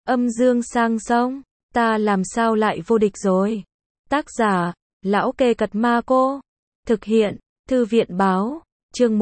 Âm dương sang sông, ta làm sao lại vô địch rồi. Tác giả, Lão Kê Cật Ma Cô. Thực hiện, Thư viện báo, chương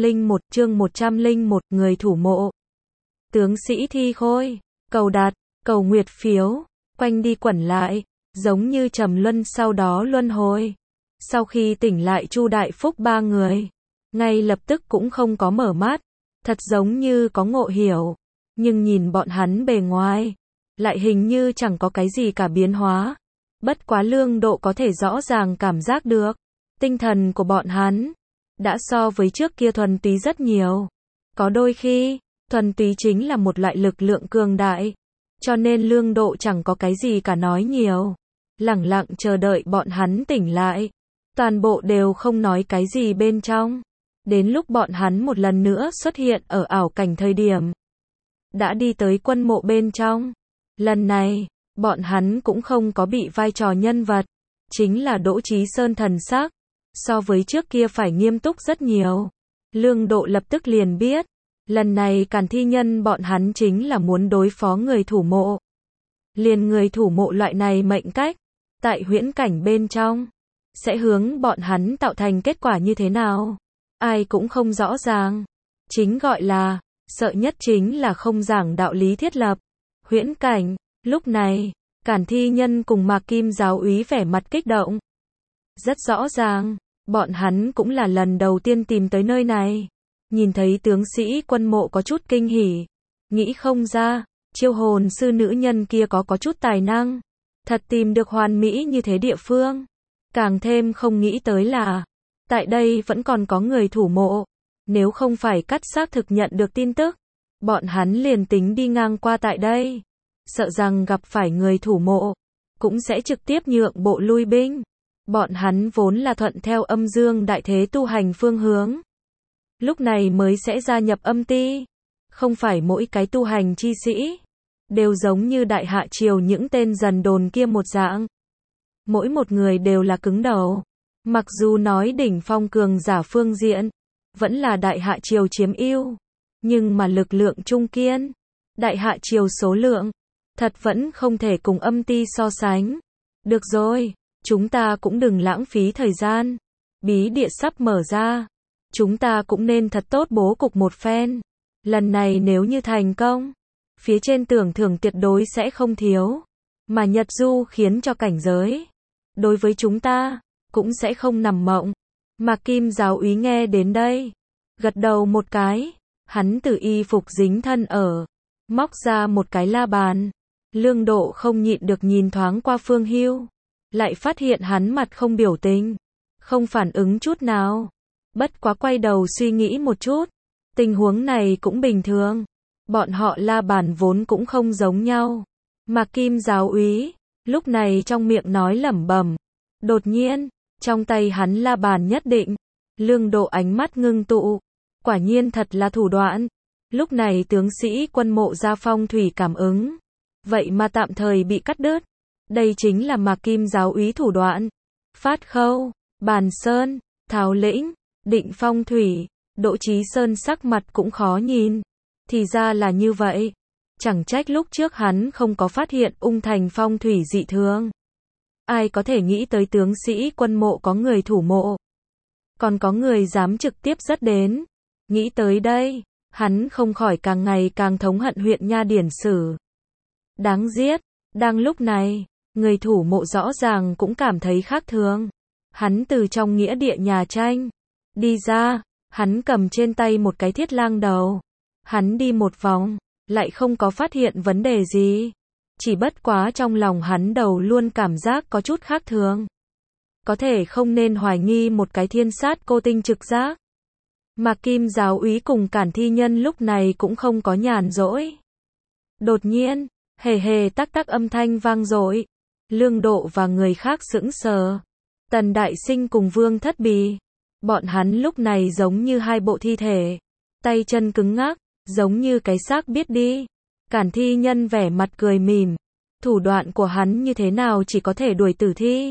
101, người thủ mộ. Tướng sĩ thi khôi, cầu đạt, cầu nguyệt phiếu, quanh đi quẩn lại, giống như trầm luân sau đó luân hồi. Sau khi tỉnh lại Chu Đại Phúc ba người, ngay lập tức cũng không có mở mắt, thật giống như có ngộ hiểu, nhưng nhìn bọn hắn bề ngoài, lại hình như chẳng có cái gì cả biến hóa. Bất quá Lương Độ có thể rõ ràng cảm giác được, tinh thần của bọn hắn đã so với trước kia thuần túy rất nhiều. Có đôi khi, thuần túy chính là một loại lực lượng cường đại, cho nên Lương Độ chẳng có cái gì cả nói nhiều, lẳng lặng chờ đợi bọn hắn tỉnh lại. Toàn bộ đều không nói cái gì bên trong. Đến lúc bọn hắn một lần nữa xuất hiện ở ảo cảnh thời điểm, đã đi tới quân mộ bên trong. Lần này, bọn hắn cũng không có bị vai trò nhân vật, chính là Đỗ Chí Sơn thần sắc, so với trước kia phải nghiêm túc rất nhiều. Lương Độ lập tức liền biết, lần này Càn Thi Nhân bọn hắn chính là muốn đối phó người thủ mộ. Liền người thủ mộ loại này mệnh cách, tại huyễn cảnh bên trong, sẽ hướng bọn hắn tạo thành kết quả như thế nào, ai cũng không rõ ràng. Chính gọi là, sợ nhất chính là không giảng đạo lý thiết lập. Huyễn cảnh, lúc này, Càn Thi Nhân cùng Mạc Kim giáo úy vẻ mặt kích động. Rất rõ ràng, bọn hắn cũng là lần đầu tiên tìm tới nơi này. Nhìn thấy tướng sĩ quân mộ có chút kinh hỉ, nghĩ không ra, chiêu hồn sư nữ nhân kia có chút tài năng, thật tìm được hoàn mỹ như thế địa phương. Càng thêm không nghĩ tới là, tại đây vẫn còn có người thủ mộ. Nếu không phải cắt xác thực nhận được tin tức, bọn hắn liền tính đi ngang qua tại đây, sợ rằng gặp phải người thủ mộ, cũng sẽ trực tiếp nhượng bộ lui binh. Bọn hắn vốn là thuận theo âm dương đại thế tu hành phương hướng, lúc này mới sẽ gia nhập âm ti. Không phải mỗi cái tu hành chi sĩ đều giống như Đại Hạ Triều những tên dần đồn kia một dạng. Mỗi một người đều là cứng đầu. Mặc dù nói đỉnh phong cường giả phương diện, vẫn là Đại Hạ Triều chiếm ưu, nhưng mà lực lượng trung kiên, Đại Hạ Triều số lượng, thật vẫn không thể cùng âm ti so sánh. Được rồi, chúng ta cũng đừng lãng phí thời gian. Bí địa sắp mở ra, chúng ta cũng nên thật tốt bố cục một phen. Lần này nếu như thành công, phía trên tưởng thưởng tuyệt đối sẽ không thiếu, mà Nhật Du khiến cho cảnh giới, đối với chúng ta, cũng sẽ không nằm mộng. Mạc Kim giáo úy nghe đến đây, gật đầu một cái, hắn từ y phục dính thân ở, móc ra một cái la bàn. Lương Độ không nhịn được nhìn thoáng qua Phương Hưu, lại phát hiện hắn mặt không biểu tình, không phản ứng chút nào. Bất quá quay đầu suy nghĩ một chút, tình huống này cũng bình thường, bọn họ la bàn vốn cũng không giống nhau. Mạc Kim giáo úy, lúc này trong miệng nói lẩm bẩm, đột nhiên, trong tay hắn la bàn nhất định. Lương Độ ánh mắt ngưng tụ, quả nhiên thật là thủ đoạn. Lúc này tướng sĩ quân mộ ra phong thủy cảm ứng, vậy mà tạm thời bị cắt đứt. Đây chính là Mạc Kim giáo úy thủ đoạn. Phát Khâu, Bàn Sơn, Tháo Lĩnh, định phong thủy. Đỗ Chí Sơn sắc mặt cũng khó nhìn. Thì ra là như vậy. Chẳng trách lúc trước hắn không có phát hiện Ung Thành phong thủy dị thường. Ai có thể nghĩ tới tướng sĩ quân mộ có người thủ mộ, còn có người dám trực tiếp dắt đến. Nghĩ tới đây, hắn không khỏi càng ngày càng thống hận huyện Nha Điển Sử. Đáng giết. Đang lúc này, người thủ mộ rõ ràng cũng cảm thấy khác thường. Hắn từ trong nghĩa địa nhà tranh đi ra, hắn cầm trên tay một cái thiết lang đầu. Hắn đi một vòng, lại không có phát hiện vấn đề gì. Chỉ bất quá trong lòng hắn đầu luôn cảm giác có chút khác thường. Có thể không nên hoài nghi một cái thiên sát cô tinh trực giác. Mạc Kim giáo úy cùng Càn Thi Nhân lúc này cũng không có nhàn rỗi. Đột nhiên, hề hề tắc tắc âm thanh vang dội. Lương Độ và người khác sững sờ. Tần Đại Sinh cùng Vương Thất Bì, bọn hắn lúc này giống như hai bộ thi thể, tay chân cứng ngắc, giống như cái xác biết đi. Càn Thi Nhân vẻ mặt cười mỉm, thủ đoạn của hắn như thế nào chỉ có thể đuổi tử thi.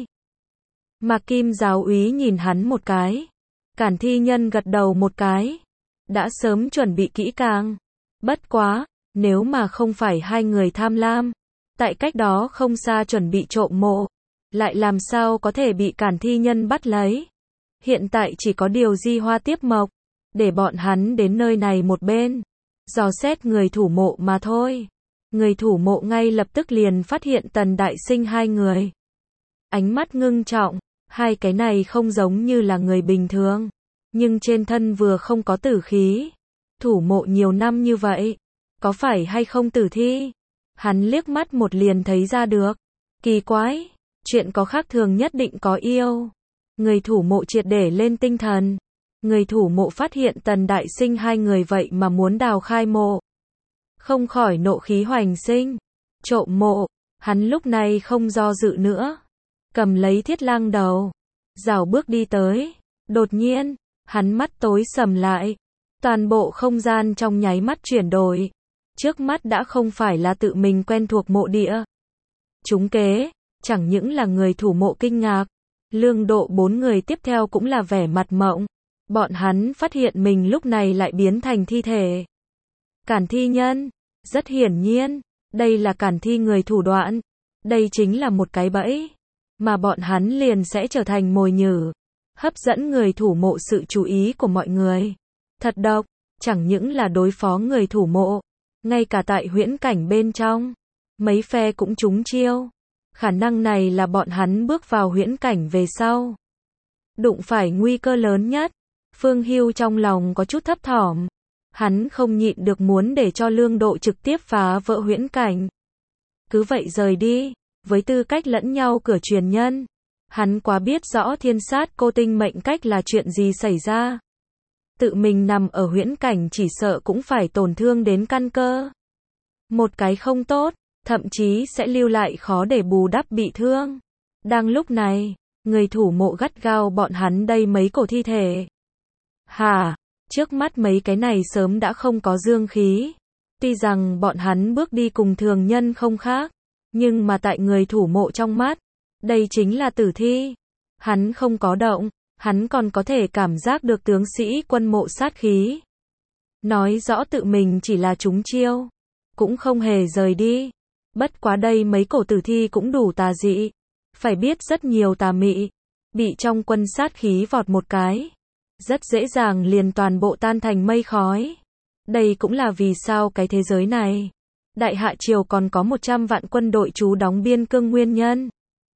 Mạc Kim giáo úy nhìn hắn một cái, Càn Thi Nhân gật đầu một cái, đã sớm chuẩn bị kỹ càng. Bất quá, Nếu mà không phải hai người tham lam, tại cách đó không xa chuẩn bị trộm mộ, lại làm sao có thể bị Cản Thi Nhân bắt lấy. Hiện tại chỉ có điều Di Hoa tiếp mộc, để bọn hắn đến nơi này một bên, dò xét người thủ mộ mà thôi. Người thủ mộ ngay lập tức liền phát hiện Tần Đại Sinh hai người. Ánh mắt ngưng trọng, hai cái này không giống như là người bình thường, nhưng trên thân vừa không có tử khí. Thủ mộ nhiều năm như vậy, có phải hay không tử thi? Hắn liếc mắt một liền thấy ra được. Kỳ quái, chuyện có khác thường nhất định có yêu. Người thủ mộ triệt để lên tinh thần. Người thủ mộ phát hiện Tần Đại Sinh hai người vậy mà muốn đào khai mộ. Không khỏi nộ khí hoành sinh. Trộm mộ, hắn lúc này không do dự nữa. Cầm lấy thiết lang đầu, rảo bước đi tới. Đột nhiên, hắn mắt tối sầm lại. Toàn bộ không gian trong nháy mắt chuyển đổi. Trước mắt đã không phải là tự mình quen thuộc mộ địa. Trúng kế, chẳng những là người thủ mộ kinh ngạc. Lương Độ bốn người tiếp theo cũng là vẻ mặt mộng. Bọn hắn phát hiện mình lúc này lại biến thành thi thể. Cản Thi Nhân, rất hiển nhiên, đây là Cản Thi người thủ đoạn. Đây chính là một cái bẫy, mà bọn hắn liền sẽ trở thành mồi nhử, hấp dẫn người thủ mộ sự chú ý của mọi người. Thật độc, chẳng những là đối phó người thủ mộ, ngay cả tại huyễn cảnh bên trong, mấy phe cũng trúng chiêu. Khả năng này là bọn hắn bước vào huyễn cảnh về sau, đụng phải nguy cơ lớn nhất. Phương Hưu trong lòng có chút thấp thỏm. Hắn không nhịn được muốn để cho Lương Độ trực tiếp phá vỡ huyễn cảnh. Cứ vậy rời đi, với tư cách lẫn nhau cửa truyền nhân. Hắn quá biết rõ thiên sát cô tinh mệnh cách là chuyện gì xảy ra. Tự mình nằm ở huyễn cảnh chỉ sợ cũng phải tổn thương đến căn cơ. Một cái không tốt, thậm chí sẽ lưu lại khó để bù đắp bị thương. Đang lúc này, người thủ mộ gắt gao bọn hắn đây mấy cổ thi thể. Hả, trước mắt mấy cái này sớm đã không có dương khí. Tuy rằng bọn hắn bước đi cùng thường nhân không khác, nhưng mà tại người thủ mộ trong mắt, đây chính là tử thi. Hắn không có động, hắn còn có thể cảm giác được tướng sĩ quân mộ sát khí. Nói rõ tự mình chỉ là trúng chiêu, cũng không hề rời đi. Bất quá đây mấy cổ tử thi cũng đủ tà dị. Phải biết rất nhiều tà mị, bị trong quân sát khí vọt một cái, rất dễ dàng liền toàn bộ tan thành mây khói. Đây cũng là vì sao cái thế giới này, Đại Hạ Triều còn có 100 vạn quân đội trú đóng biên cương nguyên nhân.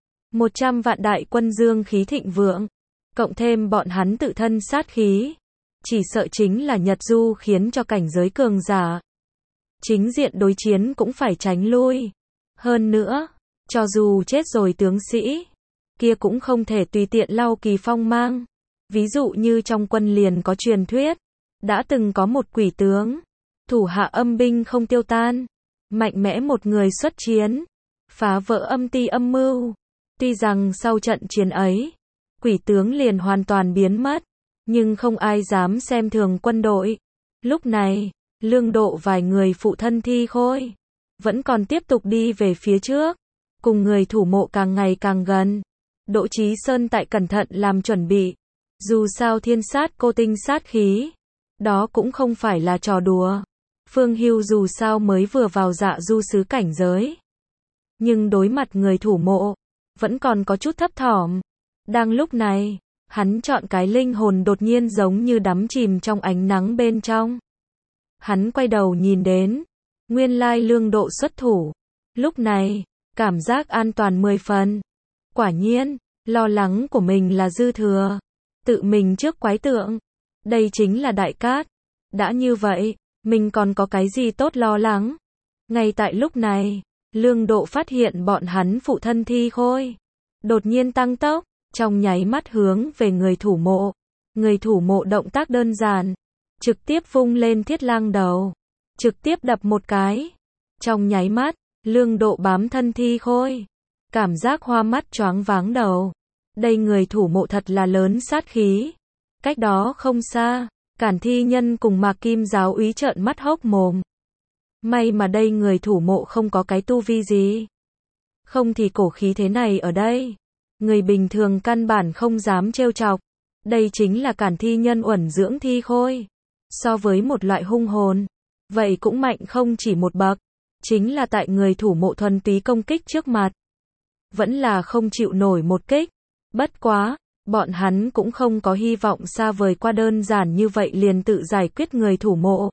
100 vạn đại quân dương khí thịnh vượng, cộng thêm bọn hắn tự thân sát khí, chỉ sợ chính là Nhật Du khiến cho cảnh giới cường giả. Chính diện đối chiến cũng phải tránh lui. Hơn nữa, cho dù chết rồi tướng sĩ, kia cũng không thể tùy tiện lau kỳ phong mang. Ví dụ như trong quân liền có truyền thuyết, đã từng có một quỷ tướng, thủ hạ âm binh không tiêu tan, mạnh mẽ một người xuất chiến, phá vỡ âm ti âm mưu. Tuy rằng sau trận chiến ấy, quỷ tướng liền hoàn toàn biến mất, nhưng không ai dám xem thường quân đội. Lúc này, Lương Độ vài người phụ thân thi khôi, vẫn còn tiếp tục đi về phía trước, cùng người thủ mộ càng ngày càng gần. Đỗ Chí Sơn tại cẩn thận làm chuẩn bị. Dù sao thiên sát cô tinh sát khí, đó cũng không phải là trò đùa. Phương Hưu dù sao mới vừa vào Dạ Du sứ cảnh giới, nhưng đối mặt người thủ mộ, vẫn còn có chút thấp thỏm. Đang lúc này, hắn chọn cái linh hồn đột nhiên giống như đắm chìm trong ánh nắng bên trong. Hắn quay đầu nhìn đến, nguyên lai Lương Độ xuất thủ. Lúc này, cảm giác an toàn 10 phần. Quả nhiên, lo lắng của mình là dư thừa. Tự mình trước quái tượng, đây chính là Đại Cát. Đã như vậy, mình còn có cái gì tốt lo lắng. Ngay tại lúc này, Lương Độ phát hiện bọn hắn phụ thân thi khôi, đột nhiên tăng tốc, trong nháy mắt hướng về người thủ mộ. Người thủ mộ động tác đơn giản, trực tiếp vung lên thiết lang đầu, trực tiếp đập một cái. Trong nháy mắt, Lương Độ bám thân thi khôi, cảm giác hoa mắt choáng váng đầu. Đây người thủ mộ thật là lớn sát khí. Cách đó không xa, Cản Thi Nhân cùng Mạc Kim giáo úy trợn mắt hốc mồm. May mà đây người thủ mộ không có cái tu vi gì. Không thì cổ khí thế này ở đây, người bình thường căn bản không dám trêu chọc. Đây chính là Cản Thi Nhân uẩn dưỡng thi khôi. So với một loại hung hồn, vậy cũng mạnh không chỉ một bậc. Chính là tại người thủ mộ thuần túy công kích trước mặt. Vẫn là không chịu nổi một kích. Bất quá, bọn hắn cũng không có hy vọng xa vời qua đơn giản như vậy liền tự giải quyết người thủ mộ.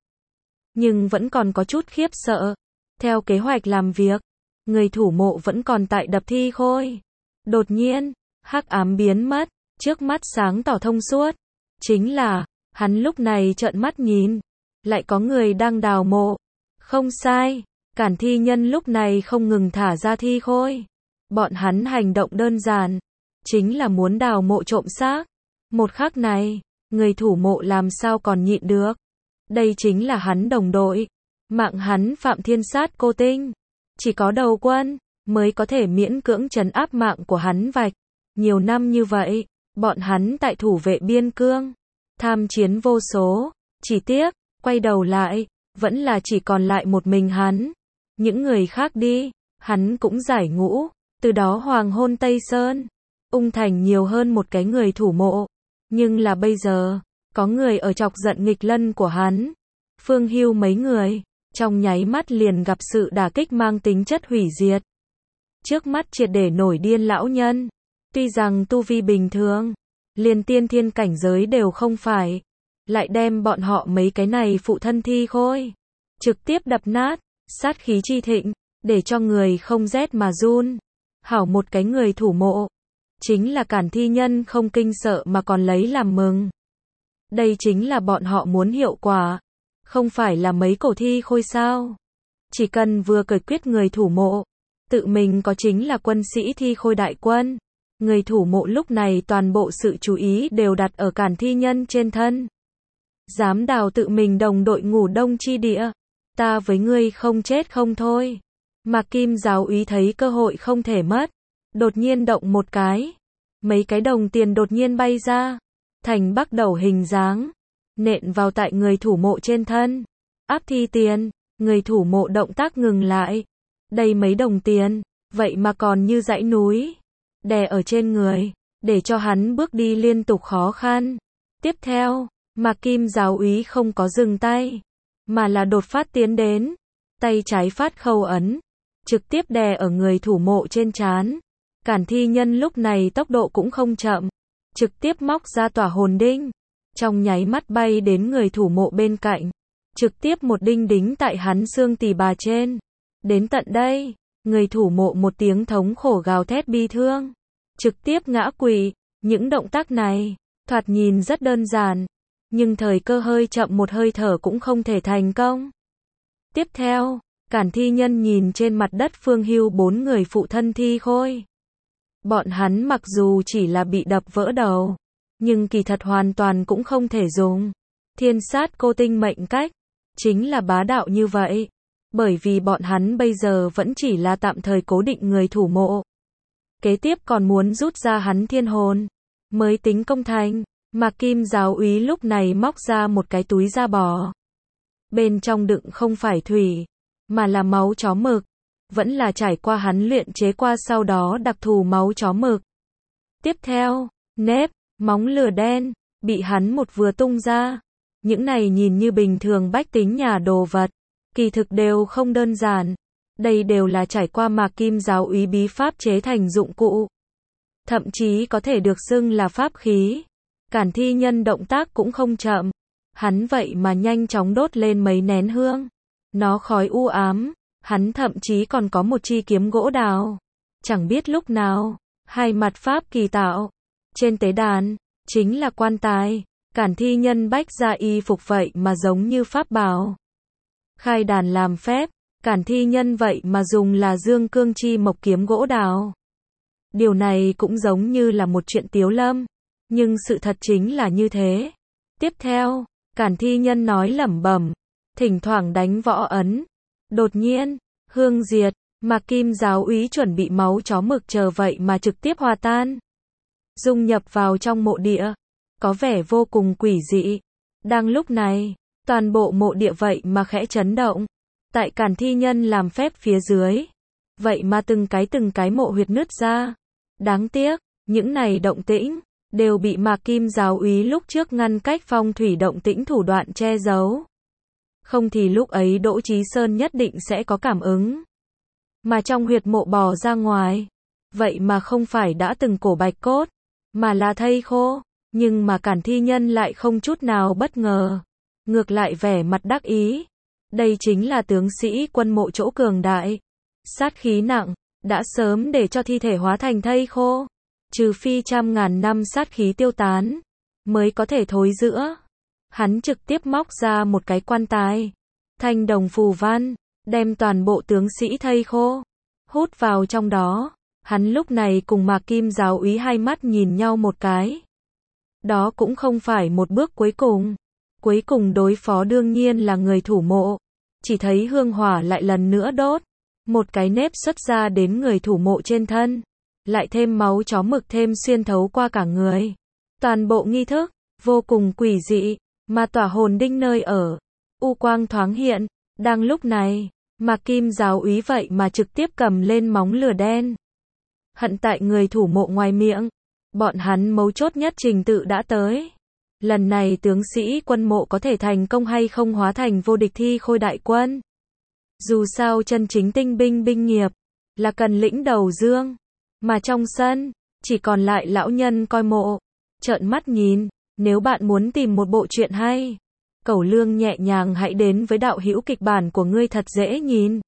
Nhưng vẫn còn có chút khiếp sợ. Theo kế hoạch làm việc, người thủ mộ vẫn còn tại đập thi khôi. Đột nhiên, hắc ám biến mất, trước mắt sáng tỏ thông suốt. Chính là, hắn lúc này trợn mắt nhìn, lại có người đang đào mộ. Không sai, Cản thi nhân lúc này không ngừng thả ra thi khôi. Bọn hắn hành động đơn giản, chính là muốn đào mộ trộm xác. Một khắc này, người thủ mộ làm sao còn nhịn được. Đây chính là hắn đồng đội. Mạng hắn Phạm Thiên sát cô tinh. Chỉ có đầu quân mới có thể miễn cưỡng trấn áp mạng của hắn vạch. Nhiều năm như vậy, bọn hắn tại thủ vệ biên cương, tham chiến vô số. Chỉ tiếc, quay đầu lại, vẫn là chỉ còn lại một mình hắn. Những người khác đi, hắn cũng giải ngũ. Từ đó hoàng hôn Tây Sơn, Ung Thành nhiều hơn một cái người thủ mộ. Nhưng là bây giờ, có người ở chọc giận nghịch lân của hắn. Phương Hưu mấy người, trong nháy mắt liền gặp sự đả kích mang tính chất hủy diệt. Trước mắt triệt để nổi điên lão nhân. Tuy rằng tu vi bình thường, liền tiên thiên cảnh giới đều không phải, lại đem bọn họ mấy cái này phụ thân thi khôi trực tiếp đập nát, sát khí chi thịnh, để cho người không rét mà run. Hảo một cái người thủ mộ, chính là Cản thi nhân không kinh sợ mà còn lấy làm mừng. Đây chính là bọn họ muốn hiệu quả, không phải là mấy cổ thi khôi sao. Chỉ cần vừa cởi quyết người thủ mộ, tự mình có chính là quân sĩ thi khôi đại quân. Người thủ mộ lúc này toàn bộ sự chú ý đều đặt ở Cản thi nhân trên thân. Dám đào tự mình đồng đội ngủ đông chi địa, ta với ngươi không chết không thôi. Mạc Kim giáo úy thấy cơ hội không thể mất, đột nhiên động một cái, mấy cái đồng tiền đột nhiên bay ra, thành bắc đầu hình dáng, nện vào tại người thủ mộ trên thân. Áp thi tiền, người thủ mộ động tác ngừng lại. Đây mấy đồng tiền, vậy mà còn như dãy núi, đè ở trên người, để cho hắn bước đi liên tục khó khăn. Tiếp theo, Mạc Kim giáo úy không có dừng tay, mà là đột phát tiến đến, tay trái phát khâu ấn, trực tiếp đè ở người thủ mộ trên trán. Cản thi nhân lúc này tốc độ cũng không chậm, trực tiếp móc ra tỏa hồn đinh, trong nháy mắt bay đến người thủ mộ bên cạnh, trực tiếp một đinh đính tại hắn xương tỳ bà trên. Đến tận đây, người thủ mộ một tiếng thống khổ gào thét bi thương, trực tiếp ngã quỵ. Những động tác này, thoạt nhìn rất đơn giản, nhưng thời cơ hơi chậm một hơi thở cũng không thể thành công. Tiếp theo, Cản thi nhân nhìn trên mặt đất Phương Hưu 4 người phụ thân thi khôi. Bọn hắn mặc dù chỉ là bị đập vỡ đầu, nhưng kỳ thật hoàn toàn cũng không thể dùng. Thiên sát cô tinh mệnh cách, chính là bá đạo như vậy. Bởi vì bọn hắn bây giờ vẫn chỉ là tạm thời cố định người thủ mộ. Kế tiếp còn muốn rút ra hắn thiên hồn, mới tính công thành. Mạc Kim giáo úy lúc này móc ra một cái túi da bò. Bên trong đựng không phải thủy, mà là máu chó mực. Vẫn là trải qua hắn luyện chế qua sau đó đặc thù máu chó mực. Tiếp theo, nếp, móng lửa đen, bị hắn một vừa tung ra. Những này nhìn như bình thường bách tính nhà đồ vật, kỳ thực đều không đơn giản. Đây đều là trải qua Mạc Kim giáo úy bí pháp chế thành dụng cụ. Thậm chí có thể được xưng là pháp khí. Cản thi nhân động tác cũng không chậm. Hắn vậy mà nhanh chóng đốt lên mấy nén hương. Nó khói u ám. Hắn thậm chí còn có một chi kiếm gỗ đào. Chẳng biết lúc nào, hai mặt pháp kỳ tạo. Trên tế đàn, chính là quan tài. Cản thi nhân bách ra y phục vậy mà giống như pháp bảo. Khai đàn làm phép, Cản thi nhân vậy mà dùng là dương cương chi mộc kiếm gỗ đào. Điều này cũng giống như là một chuyện tiếu lâm, nhưng sự thật chính là như thế. Tiếp theo, Cản thi nhân nói lẩm bẩm, thỉnh thoảng đánh võ ấn. Đột nhiên, hương diệt, Mạc Kim giáo úy chuẩn bị máu chó mực chờ vậy mà trực tiếp hòa tan, dung nhập vào trong mộ địa, có vẻ vô cùng quỷ dị. Đang lúc này, toàn bộ mộ địa vậy mà khẽ chấn động. Tại Cản thi nhân làm phép phía dưới, vậy mà từng cái mộ huyệt nứt ra. Đáng tiếc, những này động tĩnh đều bị Mạc Kim giáo úy lúc trước ngăn cách phong thủy động tĩnh thủ đoạn che giấu. không thì lúc ấy Đỗ Chí Sơn nhất định sẽ có cảm ứng. Mà trong huyệt mộ bò ra ngoài, vậy mà không phải đã từng cổ bạch cốt, mà là thây khô, nhưng mà Cản Thi Nhân lại không chút nào bất ngờ, ngược lại vẻ mặt đắc ý. Đây chính là tướng sĩ quân mộ chỗ cường đại, sát khí nặng, đã sớm để cho thi thể hóa thành thây khô, trừ phi trăm ngàn năm sát khí tiêu tán, mới có thể thối rữa. Hắn trực tiếp móc ra một cái quan tài, thanh đồng phù văn, đem toàn bộ tướng sĩ thây khô hút vào trong đó. Hắn lúc này cùng Mạc Kim giáo úy hai mắt nhìn nhau một cái. Đó cũng không phải một bước cuối cùng. Cuối cùng đối phó đương nhiên là người thủ mộ. Chỉ thấy hương hỏa lại lần nữa đốt. Một cái nếp xuất ra đến người thủ mộ trên thân. Lại thêm máu chó mực thêm xuyên thấu qua cả người. Toàn bộ nghi thức, vô cùng quỷ dị, mà tỏa hồn đinh nơi ở. U quang thoáng hiện. Đang lúc này, Mạc Kim giáo úy vậy mà trực tiếp cầm lên móng lửa đen. Hận tại người thủ mộ ngoài miệng. Bọn hắn mấu chốt nhất trình tự đã tới. Lần này tướng sĩ quân mộ có thể thành công hay không hóa thành vô địch thi khôi đại quân. Dù sao chân chính tinh binh binh nghiệp, là cần lĩnh đầu dương. Mà trong sân, chỉ còn lại lão nhân coi mộ. Trợn mắt nhìn, nếu bạn muốn tìm một bộ truyện hay, Cẩu Lương nhẹ nhàng hãy đến với đạo hữu kịch bản của ngươi thật dễ nhìn.